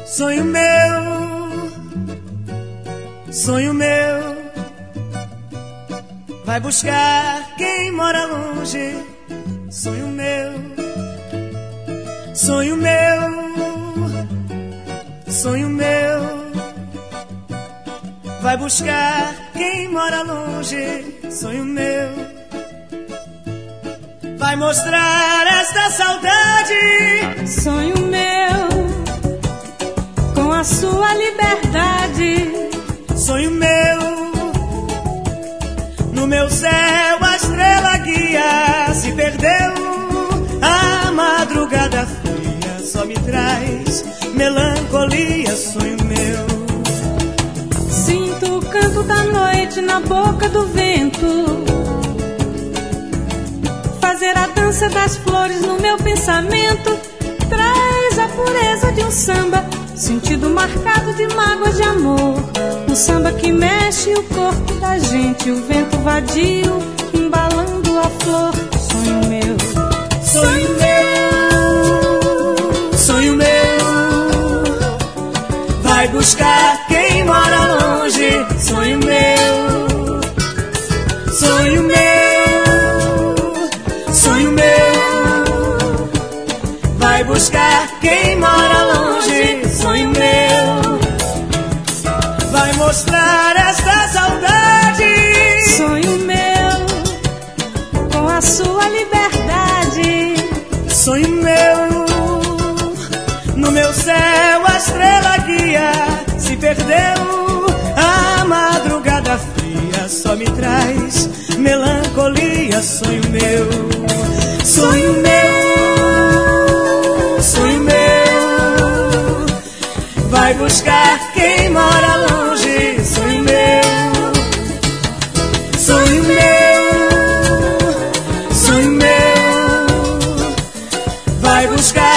Sonho meu, vai buscar quem mora longe. Sonho meu, sonho meu, vai buscar quem mora longe. Sonho meu, vai mostrar esta saudade. Sonho meu, com a sua liberdade. Sonho meu, no meu céu a estrela guia. Se perdeu, a madrugada fria só me traz melancolia. Sonho meu, sinto o canto da noite na boca do vento, fazer a dança das flores no meu pensamento. Traz a pureza de um samba, sentido marcado de mágoas de amor. Um samba que mexe o corpo da gente, o vento vadio embalando a flor. Sonho meu, sonho meu, sonho meu, vai buscar quem mora longe. Sonho meu, sonho meu, sonho meu, vai buscar quem mora longe. Sonho meu, vai mostrar esta saudade. sonho meu, com a sua liberdade. Sonho meu, no meu céu a estrela guia. Se perdeu, a madrugada fria só me traz melancolia. Sonho meu, sonho meu, sonho meu, vai buscar quem mora longe. Sonho meu, sonho meu, sonho meu, vai buscar